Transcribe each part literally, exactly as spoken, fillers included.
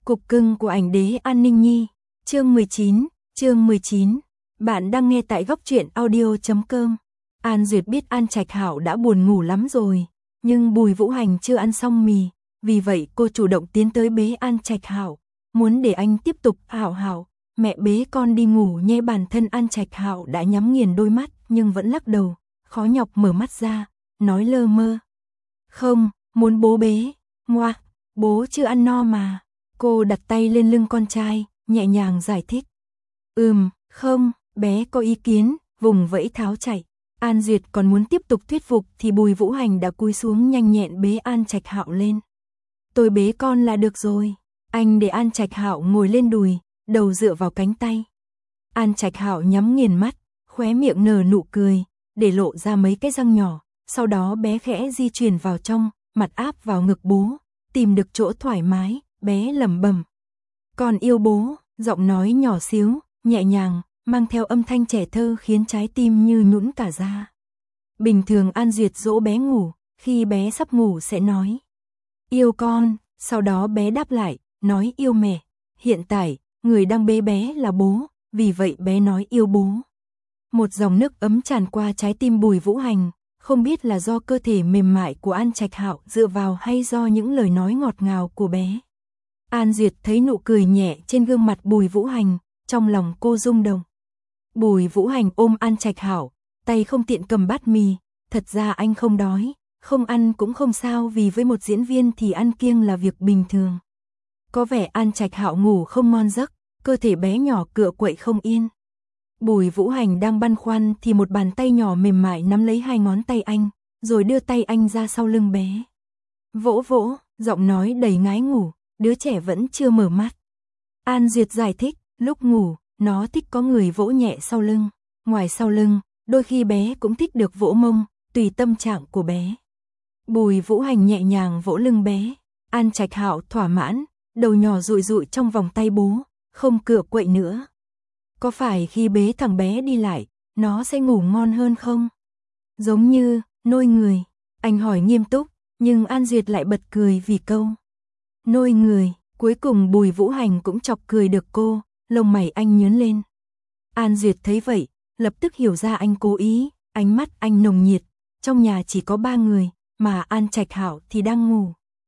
Cục cưng của ảnh đế An Ninh Nhi, chương mười chín, chương mười chín. Bạn đang nghe tại góc truyện audio chấm com. An Duyệt biết An Trạch Hạo đã buồn ngủ lắm rồi, nhưng Bùi Vũ Hành chưa ăn xong mì, vì vậy cô chủ động tiến tới bế An Trạch Hạo, muốn để anh tiếp tục. "Hạo Hạo, mẹ bế con đi ngủ nhé." Bản thân An Trạch Hạo đã nhắm nghiền đôi mắt nhưng vẫn lắc đầu, khó nhọc mở mắt ra, nói lơ mơ: "Không, muốn bố bế." "Ngoa, bố chưa ăn no mà." Cô đặt tay lên lưng con trai, nhẹ nhàng giải thích. "Ừm, không." Bé có ý kiến, vùng vẫy tháo chạy. An Duyệt còn muốn tiếp tục thuyết phục thì Bùi Vũ Hành đã cúi xuống nhanh nhẹn bế An Trạch Hạo lên. "Tôi bế con là được rồi." Anh để An Trạch Hạo ngồi lên đùi, đầu dựa vào cánh tay. An Trạch Hạo nhắm nghiền mắt, khóe miệng nở nụ cười, để lộ ra mấy cái răng nhỏ, sau đó bé khẽ di chuyển vào trong, mặt áp vào ngực bố, tìm được chỗ thoải mái, bé lẩm bẩm: "Con yêu bố." Giọng nói nhỏ xíu, nhẹ nhàng, mang theo âm thanh trẻ thơ khiến trái tim như nhũn cả ra. Bình thường An Duyệt dỗ bé ngủ, khi bé sắp ngủ sẽ nói: "Yêu con." Sau đó bé đáp lại, nói: "Yêu mẹ." Hiện tại, người đang bế bé là bố, vì vậy bé nói yêu bố. Một dòng nước ấm tràn qua trái tim Bùi Vũ Hành, không biết là do cơ thể mềm mại của An Trạch Hạo dựa vào hay do những lời nói ngọt ngào của bé. An Duyệt thấy nụ cười nhẹ trên gương mặt Bùi Vũ Hành, trong lòng cô rung động. Bùi Vũ Hành ôm An Trạch Hạo, tay không tiện cầm bát mì, thật ra anh không đói, không ăn cũng không sao vì với một diễn viên thì ăn kiêng là việc bình thường. Có vẻ An Trạch Hạo ngủ không ngon giấc, cơ thể bé nhỏ cựa quậy không yên. Bùi Vũ Hành đang băn khoăn thì một bàn tay nhỏ mềm mại nắm lấy hai ngón tay anh, rồi đưa tay anh ra sau lưng bé. Vỗ vỗ, giọng nói đầy ngái ngủ, đứa trẻ vẫn chưa mở mắt. An Duyệt giải thích, lúc ngủ, nó thích có người vỗ nhẹ sau lưng. Ngoài sau lưng, đôi khi bé cũng thích được vỗ mông, tùy tâm trạng của bé. Bùi Vũ Hành nhẹ nhàng vỗ lưng bé. An Trạch Hạo thỏa mãn, đầu nhỏ rụi rụi trong vòng tay bố, không cựa quậy nữa. Có phải khi bế thằng bé đi lại, nó sẽ ngủ ngon hơn không? Giống như nôi người. Anh hỏi nghiêm túc, nhưng An Duyệt lại bật cười vì câu nôi người. Cuối cùng Bùi Vũ Hành cũng chọc cười được cô, lông mày anh nhướng lên. An Duyệt thấy vậy, lập tức hiểu ra anh cố ý, ánh mắt anh nồng nhiệt. Trong nhà chỉ có ba người, mà An Trạch Hạo thì đang ngủ.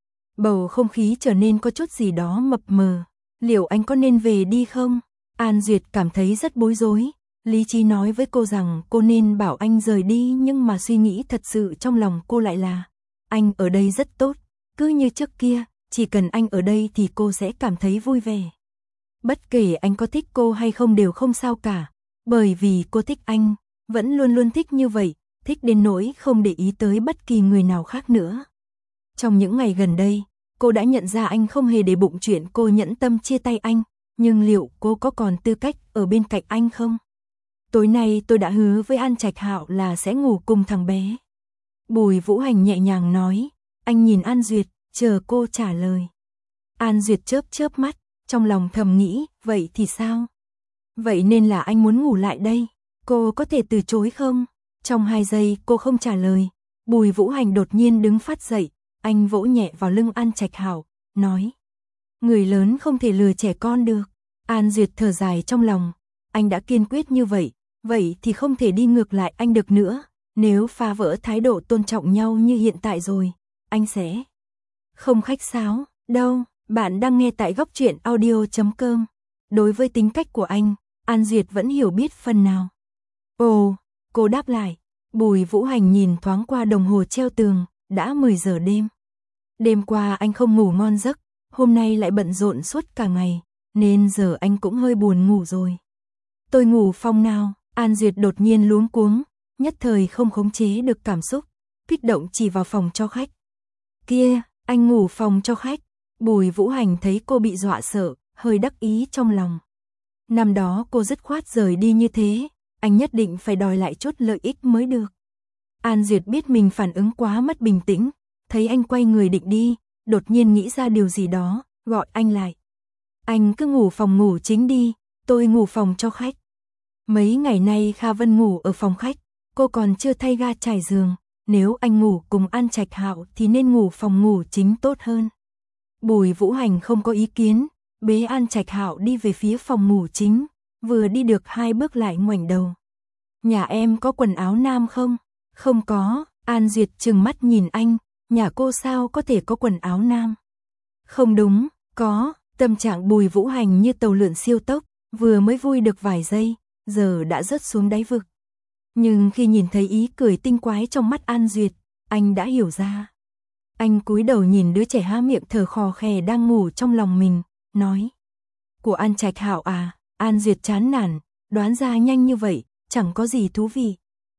Bầu không khí trở nên có chút gì đó mập mờ. Liệu anh có nên về đi không? An Duyệt cảm thấy rất bối rối. Lý trí nói với cô rằng cô nên bảo anh rời đi, nhưng mà suy nghĩ thật sự trong lòng cô lại là anh ở đây rất tốt, cứ như trước kia, chỉ cần anh ở đây thì cô sẽ cảm thấy vui vẻ. Bất kể anh có thích cô hay không đều không sao cả, bởi vì cô thích anh, vẫn luôn luôn thích như vậy, thích đến nỗi không để ý tới bất kỳ người nào khác nữa. Trong những ngày gần đây, cô đã nhận ra anh không hề để bụng chuyện cô nhẫn tâm chia tay anh, nhưng liệu cô có còn tư cách ở bên cạnh anh không? Tối nay tôi đã hứa với An Trạch Hạo là sẽ ngủ cùng thằng bé. Bùi Vũ Hành nhẹ nhàng nói. Anh nhìn An Duyệt, chờ cô trả lời. An Duyệt chớp chớp mắt, trong lòng thầm nghĩ, vậy thì sao? Vậy nên là anh muốn ngủ lại đây, cô có thể từ chối không? Trong hai giây cô không trả lời, Bùi Vũ Hành đột nhiên đứng phát dậy, anh vỗ nhẹ vào lưng An Trạch Hạo, nói: Người lớn không thể lừa trẻ con được. An Duyệt thở dài trong lòng, anh đã kiên quyết như vậy, vậy thì không thể đi ngược lại anh được nữa, nếu phá vỡ thái độ tôn trọng nhau như hiện tại rồi, anh sẽ không khách sáo đâu. Bạn đang nghe tại góc truyện audio chấm com. Đối với tính cách của anh, An Duyệt vẫn hiểu biết phần nào. Ồ, cô đáp lại. Bùi Vũ Hành nhìn thoáng qua đồng hồ treo tường, đã mười giờ đêm. Đêm qua anh không ngủ ngon giấc, hôm nay lại bận rộn suốt cả ngày, nên giờ anh cũng hơi buồn ngủ rồi. Tôi ngủ phòng nào? An Duyệt đột nhiên luống cuống, nhất thời không khống chế được cảm xúc, kích động chỉ vào phòng cho khách. Kia, anh ngủ phòng cho khách. Bùi Vũ Hành thấy cô bị dọa sợ, hơi đắc ý trong lòng. Năm đó cô dứt khoát rời đi như thế, anh nhất định phải đòi lại chút lợi ích mới được. An Duyệt biết mình phản ứng quá mất bình tĩnh, thấy anh quay người định đi, đột nhiên nghĩ ra điều gì đó, gọi anh lại. Anh cứ ngủ phòng ngủ chính đi, tôi ngủ phòng cho khách. Mấy ngày nay Kha Vân ngủ ở phòng khách, cô còn chưa thay ga trải giường, nếu anh ngủ cùng An Trạch Hạo thì nên ngủ phòng ngủ chính tốt hơn. Bùi Vũ Hành không có ý kiến, bế An Trạch Hạo đi về phía phòng ngủ chính, vừa đi được hai bước lại ngoảnh đầu. Nhà em có quần áo nam không? Không có, An Duyệt trừng mắt nhìn anh, nhà cô sao có thể có quần áo nam? Không đúng, có, tâm trạng Bùi Vũ Hành như tàu lượn siêu tốc, vừa mới vui được vài giây, giờ đã rớt xuống đáy vực. Nhưng khi nhìn thấy ý cười tinh quái trong mắt An Duyệt, anh đã hiểu ra. Anh cúi đầu nhìn đứa trẻ há miệng thở khò khè đang ngủ trong lòng mình, nói. Của An Trạch Hạo à? An Duyệt chán nản, đoán ra nhanh như vậy, chẳng có gì thú vị.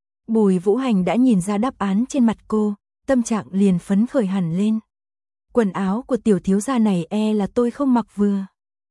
Bùi Vũ Hành đã nhìn ra đáp án trên mặt cô, tâm trạng liền phấn khởi hẳn lên. Quần áo của tiểu thiếu gia này e là tôi không mặc vừa.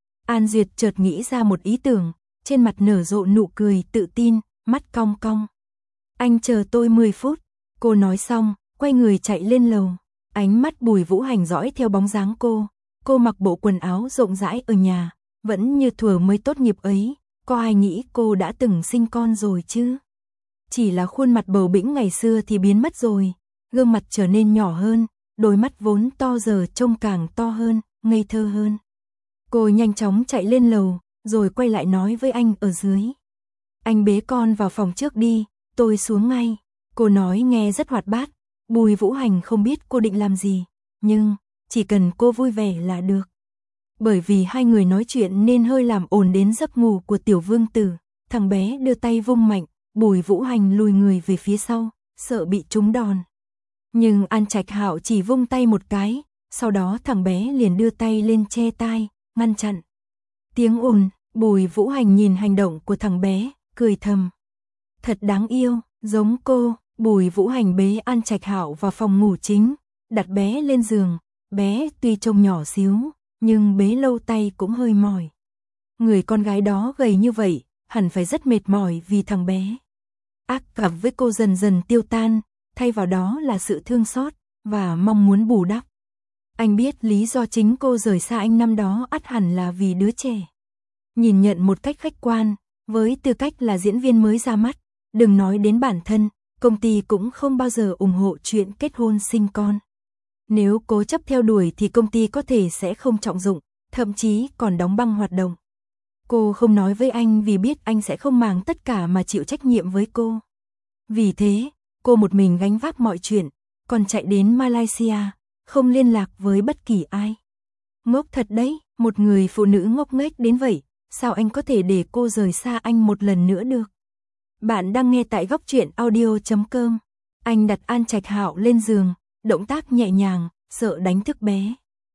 An Duyệt chợt nghĩ ra một ý tưởng, trên mặt nở rộ nụ cười tự tin, mắt cong cong. Anh chờ tôi mười phút, cô nói xong, quay người chạy lên lầu. Ánh mắt Bùi Vũ Hành dõi theo bóng dáng cô, cô mặc bộ quần áo rộng rãi ở nhà, vẫn như thuở mới tốt nghiệp ấy, có ai nghĩ cô đã từng sinh con rồi chứ? Chỉ là khuôn mặt bầu bĩnh ngày xưa thì biến mất rồi, gương mặt trở nên nhỏ hơn, đôi mắt vốn to giờ trông càng to hơn, ngây thơ hơn. Cô nhanh chóng chạy lên lầu, rồi quay lại nói với anh ở dưới. Anh bế con vào phòng trước đi, tôi xuống ngay. Cô nói nghe rất hoạt bát, Bùi Vũ Hành không biết cô định làm gì, nhưng chỉ cần cô vui vẻ là được. Bởi vì hai người nói chuyện nên hơi làm ồn đến giấc ngủ của tiểu vương tử, thằng bé đưa tay vung mạnh, Bùi Vũ Hành lùi người về phía sau, sợ bị trúng đòn. Nhưng An Trạch Hạo chỉ vung tay một cái, sau đó thằng bé liền đưa tay lên che tai, ngăn chặn. Tiếng ồn, Bùi Vũ Hành nhìn hành động của thằng bé, cười thầm. Thật đáng yêu, giống cô. Bùi Vũ Hành bế An Trạch Hạo vào phòng ngủ chính, đặt bé lên giường, bé tuy trông nhỏ xíu, nhưng bế lâu tay cũng hơi mỏi. Người con gái đó gầy như vậy, hẳn phải rất mệt mỏi vì thằng bé. Ác cảm với cô dần dần tiêu tan, thay vào đó là sự thương xót và mong muốn bù đắp. Anh biết lý do chính cô rời xa anh năm đó ắt hẳn là vì đứa trẻ. Nhìn nhận một cách khách quan, với tư cách là diễn viên mới ra mắt, đừng nói đến bản thân, công ty cũng không bao giờ ủng hộ chuyện kết hôn sinh con. Nếu cố chấp theo đuổi thì công ty có thể sẽ không trọng dụng, thậm chí còn đóng băng hoạt động. Cô không nói với anh vì biết anh sẽ không mang tất cả mà chịu trách nhiệm với cô. Vì thế, cô một mình gánh vác mọi chuyện, còn chạy đến Malaysia, không liên lạc với bất kỳ ai. Ngốc thật đấy, một người phụ nữ ngốc nghếch đến vậy, sao anh có thể để cô rời xa anh một lần nữa được? Bạn đang nghe tại góc truyện audio chấm com. Anh đặt An Trạch Hạo lên giường, động tác nhẹ nhàng, sợ đánh thức bé.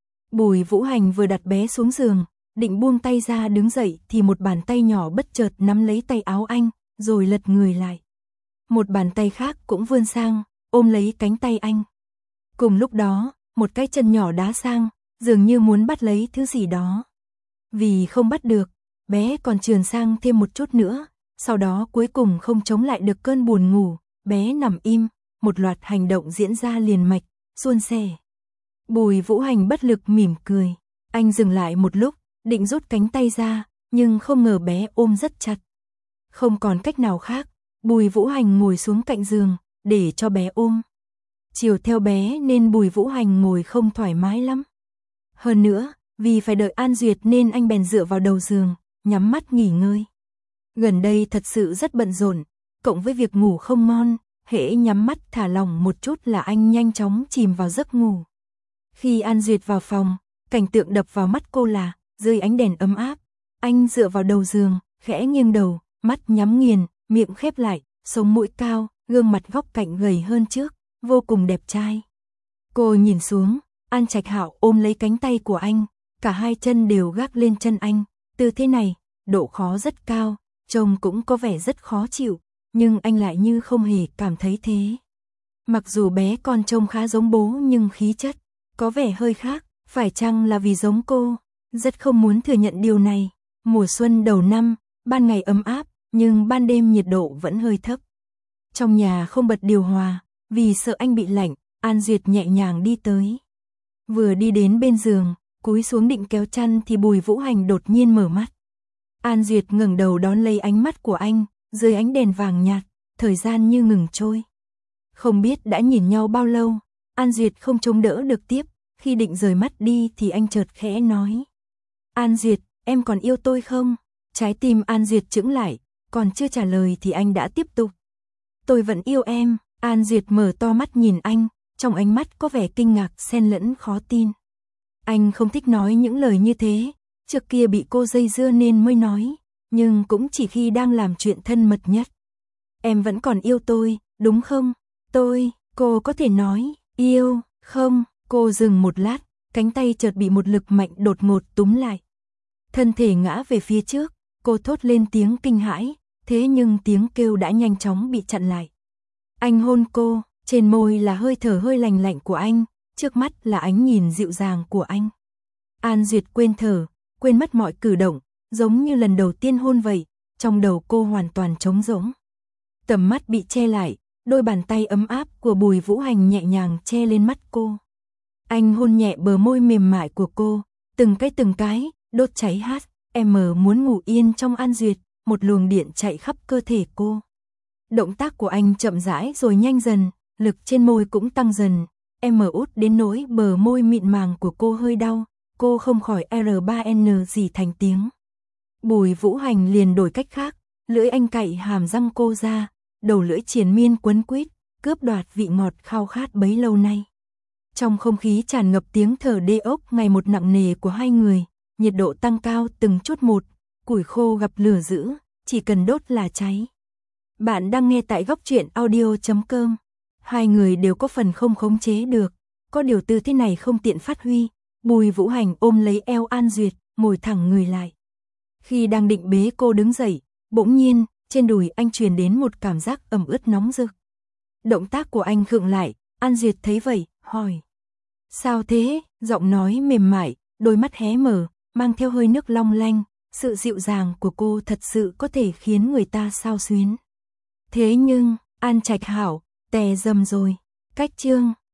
Bùi Vũ Hành vừa đặt bé xuống giường, định buông tay ra đứng dậy thì một bàn tay nhỏ bất chợt nắm lấy tay áo anh, rồi lật người lại. Một bàn tay khác cũng vươn sang, ôm lấy cánh tay anh. Cùng lúc đó, một cái chân nhỏ đá sang, dường như muốn bắt lấy thứ gì đó. Vì không bắt được, bé còn trườn sang thêm một chút nữa, sau đó cuối cùng không chống lại được cơn buồn ngủ, bé nằm im, một loạt hành động diễn ra liền mạch, suôn sẻ. Bùi Vũ Hành bất lực mỉm cười, anh dừng lại một lúc, định rút cánh tay ra, nhưng không ngờ bé ôm rất chặt. Không còn cách nào khác, Bùi Vũ Hành ngồi xuống cạnh giường, để cho bé ôm. Chiều theo bé nên Bùi Vũ Hành ngồi không thoải mái lắm. Hơn nữa, vì phải đợi An Duyệt nên anh bèn dựa vào đầu giường, nhắm mắt nghỉ ngơi. Gần đây thật sự rất bận rộn, cộng với việc ngủ không ngon, hễ nhắm mắt thả lỏng một chút là anh nhanh chóng chìm vào giấc ngủ. Khi An Duyệt vào phòng, cảnh tượng đập vào mắt cô là, dưới ánh đèn ấm áp, anh dựa vào đầu giường, khẽ nghiêng đầu, mắt nhắm nghiền, miệng khép lại, sống mũi cao, gương mặt góc cạnh gầy hơn trước, vô cùng đẹp trai. Cô nhìn xuống, An Trạch Hạo ôm lấy cánh tay của anh, cả hai chân đều gác lên chân anh, tư thế này, độ khó rất cao, trông cũng có vẻ rất khó chịu, nhưng anh lại như không hề cảm thấy thế. Mặc dù bé con trông khá giống bố nhưng khí chất có vẻ hơi khác, phải chăng là vì giống cô? Rất không muốn thừa nhận điều này. Mùa xuân đầu năm, ban ngày ấm áp, nhưng ban đêm nhiệt độ vẫn hơi thấp. Trong nhà không bật điều hòa, vì sợ anh bị lạnh, An Duyệt nhẹ nhàng đi tới. Vừa đi đến bên giường, cúi xuống định kéo chăn thì Bùi Vũ Hành đột nhiên mở mắt. An Duyệt ngẩng đầu đón lấy ánh mắt của anh, dưới ánh đèn vàng nhạt, thời gian như ngừng trôi. Không biết đã nhìn nhau bao lâu, An Duyệt không chống đỡ được tiếp, khi định rời mắt đi thì anh chợt khẽ nói. An Duyệt, em còn yêu tôi không? Trái tim An Duyệt chững lại, còn chưa trả lời thì anh đã tiếp tục. Tôi vẫn yêu em. An Duyệt mở to mắt nhìn anh, trong ánh mắt có vẻ kinh ngạc xen lẫn khó tin. Anh không thích nói những lời như thế, trước kia bị cô dây dưa nên mới nói, nhưng cũng chỉ khi đang làm chuyện thân mật nhất. Em vẫn còn yêu tôi, đúng không? Tôi, cô có thể nói, yêu, không? Cô dừng một lát, cánh tay chợt bị một lực mạnh đột ngột túm lại. Thân thể ngã về phía trước, cô thốt lên tiếng kinh hãi, thế nhưng tiếng kêu đã nhanh chóng bị chặn lại. Anh hôn cô, trên môi là hơi thở hơi lành lạnh của anh, trước mắt là ánh nhìn dịu dàng của anh. An Duyệt quên thở, quên mất mọi cử động, giống như lần đầu tiên hôn vậy, trong đầu cô hoàn toàn trống rỗng. Tầm mắt bị che lại, đôi bàn tay ấm áp của Bùi Vũ Hành nhẹ nhàng che lên mắt cô. Anh hôn nhẹ bờ môi mềm mại của cô, từng cái từng cái, đốt cháy hát, em muốn ngủ yên trong An Duyệt, một luồng điện chạy khắp cơ thể cô. Động tác của anh chậm rãi rồi nhanh dần, lực trên môi cũng tăng dần, em út đến nỗi bờ môi mịn màng của cô hơi đau, cô không khỏi R ba N gì thành tiếng. Bùi Vũ Hành liền đổi cách khác, lưỡi anh cạy hàm răng cô ra, đầu lưỡi triền miên quấn quýt, cướp đoạt vị ngọt khao khát bấy lâu nay. Trong không khí tràn ngập tiếng thở đê ốc ngày một nặng nề của hai người, nhiệt độ tăng cao từng chút một, củi khô gặp lửa dữ, chỉ cần đốt là cháy. Bạn đang nghe tại góc truyện audio chấm com. Hai người đều có phần không khống chế được, có điều tư thế này không tiện phát huy. Bùi Vũ Hành ôm lấy eo An Duyệt, ngồi thẳng người lại. Khi đang định bế cô đứng dậy, bỗng nhiên, trên đùi anh truyền đến một cảm giác ẩm ướt nóng rực. Động tác của anh khựng lại, An Duyệt thấy vậy, hỏi. Sao thế? Giọng nói mềm mại, đôi mắt hé mở, mang theo hơi nước long lanh, sự dịu dàng của cô thật sự có thể khiến người ta xao xuyến. Thế nhưng, An Trạch Hảo, tè dầm rồi. Cách chương